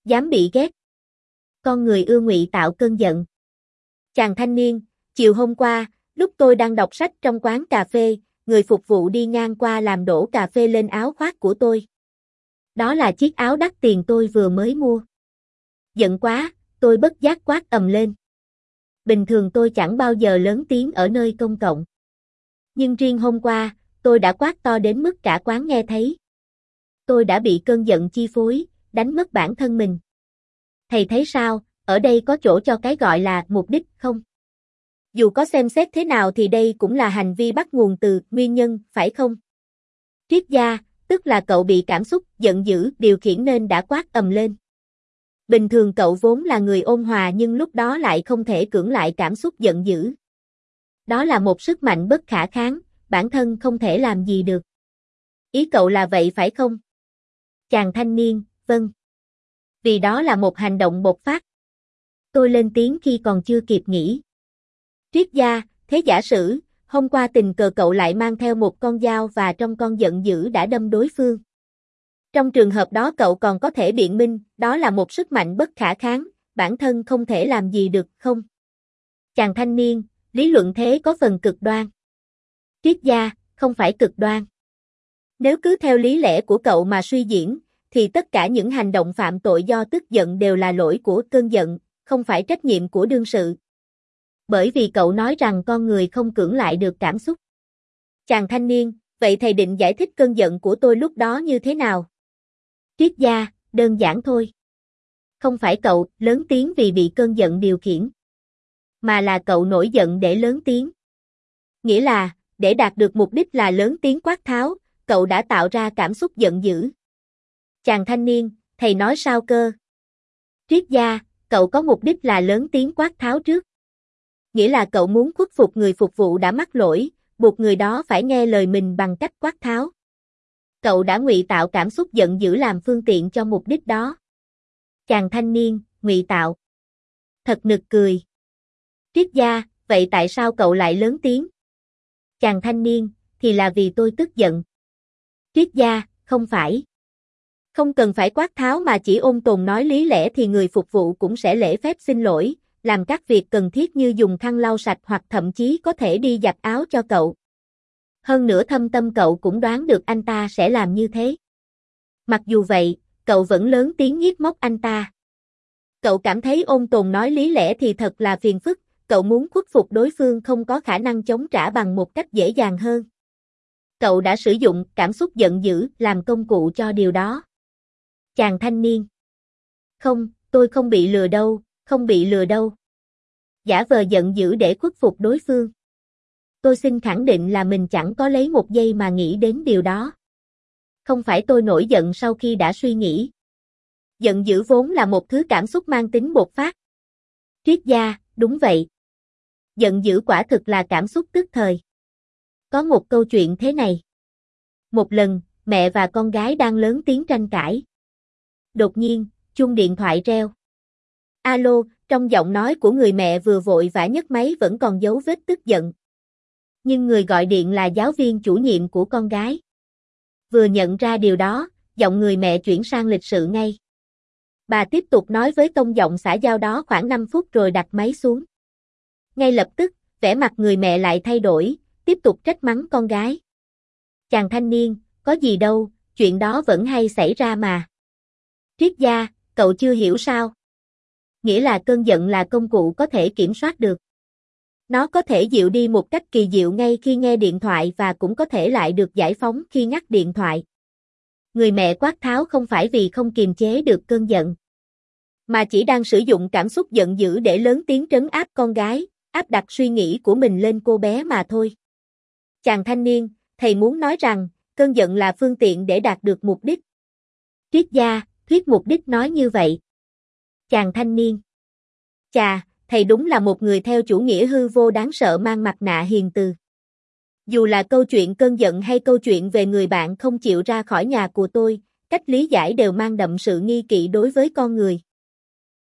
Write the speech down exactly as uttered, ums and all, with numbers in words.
Dám bị ghét. Con người ưa ngụy tạo cơn giận. Chàng thanh niên, chiều hôm qua, lúc tôi đang đọc sách trong quán cà phê, người phục vụ đi ngang qua làm đổ cà phê lên áo khoác của tôi. Đó là chiếc áo đắt tiền tôi vừa mới mua. Giận quá, tôi bất giác quát ầm lên. Bình thường tôi chẳng bao giờ lớn tiếng ở nơi công cộng. Nhưng riêng hôm qua, tôi đã quát to đến mức cả quán nghe thấy. Tôi đã bị cơn giận chi phối, đánh mất bản thân mình. Thầy thấy sao, ở đây có chỗ cho cái gọi là mục đích không? Dù có xem xét thế nào thì đây cũng là hành vi bắt nguồn từ nguyên nhân, phải không? Triết gia, tức là cậu bị cảm xúc giận dữ điều khiển nên đã quát ầm lên. Bình thường cậu vốn là người ôn hòa nhưng lúc đó lại không thể cưỡng lại cảm xúc giận dữ. Đó là một sức mạnh bất khả kháng, bản thân không thể làm gì được. Ý cậu là vậy phải không? Chàng thanh niên, vâng. Vì đó là một hành động bộc phát. Tôi lên tiếng khi còn chưa kịp nghĩ. Triết gia, thế giả sử, hôm qua tình cờ cậu lại mang theo một con dao và trong con giận dữ đã đâm đối phương. Trong trường hợp đó cậu còn có thể biện minh, đó là một sức mạnh bất khả kháng, bản thân không thể làm gì được, không? Chàng thanh niên, lý luận thế có phần cực đoan. Triết gia, không phải cực đoan. Nếu cứ theo lý lẽ của cậu mà suy diễn, thì tất cả những hành động phạm tội do tức giận đều là lỗi của cơn giận, không phải trách nhiệm của đương sự. Bởi vì cậu nói rằng con người không cưỡng lại được cảm xúc. Chàng thanh niên, vậy thầy định giải thích cơn giận của tôi lúc đó như thế nào? Triết gia, đơn giản thôi. Không phải cậu lớn tiếng vì bị cơn giận điều khiển, mà là cậu nổi giận để lớn tiếng. Nghĩa là, để đạt được mục đích là lớn tiếng quát tháo, cậu đã tạo ra cảm xúc giận dữ. Chàng thanh niên, thầy nói sao cơ? Triết gia, cậu có mục đích là lớn tiếng quát tháo trước. Nghĩa là cậu muốn khuất phục người phục vụ đã mắc lỗi, buộc người đó phải nghe lời mình bằng cách quát tháo. Cậu đã ngụy tạo cảm xúc giận dữ làm phương tiện cho mục đích đó. Chàng thanh niên, ngụy tạo. Thật nực cười. Triết gia, vậy tại sao cậu lại lớn tiếng? Chàng thanh niên, thì là vì tôi tức giận. Triết gia, không phải. Không cần phải quát tháo mà chỉ ôn tồn nói lý lẽ thì người phục vụ cũng sẽ lễ phép xin lỗi, làm các việc cần thiết như dùng khăn lau sạch hoặc thậm chí có thể đi giặt áo cho cậu. Hơn nữa thâm tâm cậu cũng đoán được anh ta sẽ làm như thế. Mặc dù vậy, cậu vẫn lớn tiếng nhiếc móc anh ta. Cậu cảm thấy ôn tồn nói lý lẽ thì thật là phiền phức, cậu muốn khuất phục đối phương không có khả năng chống trả bằng một cách dễ dàng hơn. Cậu đã sử dụng cảm xúc giận dữ làm công cụ cho điều đó. Chàng thanh niên. Không, tôi không bị lừa đâu, không bị lừa đâu. Giả vờ giận dữ để khuất phục đối phương. Tôi xin khẳng định là mình chẳng có lấy một giây mà nghĩ đến điều đó. Không phải tôi nổi giận sau khi đã suy nghĩ. Giận dữ vốn là một thứ cảm xúc mang tính bộc phát. Triết gia, đúng vậy. Giận dữ quả thực là cảm xúc tức thời. Có một câu chuyện thế này. Một lần, mẹ và con gái đang lớn tiếng tranh cãi. Đột nhiên, chuông điện thoại reo. Alo, trong giọng nói của người mẹ vừa vội vã nhấc máy vẫn còn dấu vết tức giận. Nhưng người gọi điện là giáo viên chủ nhiệm của con gái. Vừa nhận ra điều đó, giọng người mẹ chuyển sang lịch sự ngay. Bà tiếp tục nói với tông giọng xã giao đó khoảng năm phút rồi đặt máy xuống. Ngay lập tức, vẻ mặt người mẹ lại thay đổi, tiếp tục trách mắng con gái. Chàng thanh niên, có gì đâu, chuyện đó vẫn hay xảy ra mà. Triết gia, cậu chưa hiểu sao? Nghĩa là cơn giận là công cụ có thể kiểm soát được. Nó có thể dịu đi một cách kỳ diệu ngay khi nghe điện thoại và cũng có thể lại được giải phóng khi ngắt điện thoại. Người mẹ quát tháo không phải vì không kiềm chế được cơn giận, mà chỉ đang sử dụng cảm xúc giận dữ để lớn tiếng trấn áp con gái, áp đặt suy nghĩ của mình lên cô bé mà thôi. Chàng thanh niên, thầy muốn nói rằng, cơn giận là phương tiện để đạt được mục đích. Triết gia, thuyết mục đích nói như vậy. Chàng thanh niên. Chà, thầy đúng là một người theo chủ nghĩa hư vô đáng sợ mang mặt nạ hiền từ. Dù là câu chuyện cơn giận hay câu chuyện về người bạn không chịu ra khỏi nhà của tôi, cách lý giải đều mang đậm sự nghi kỵ đối với con người.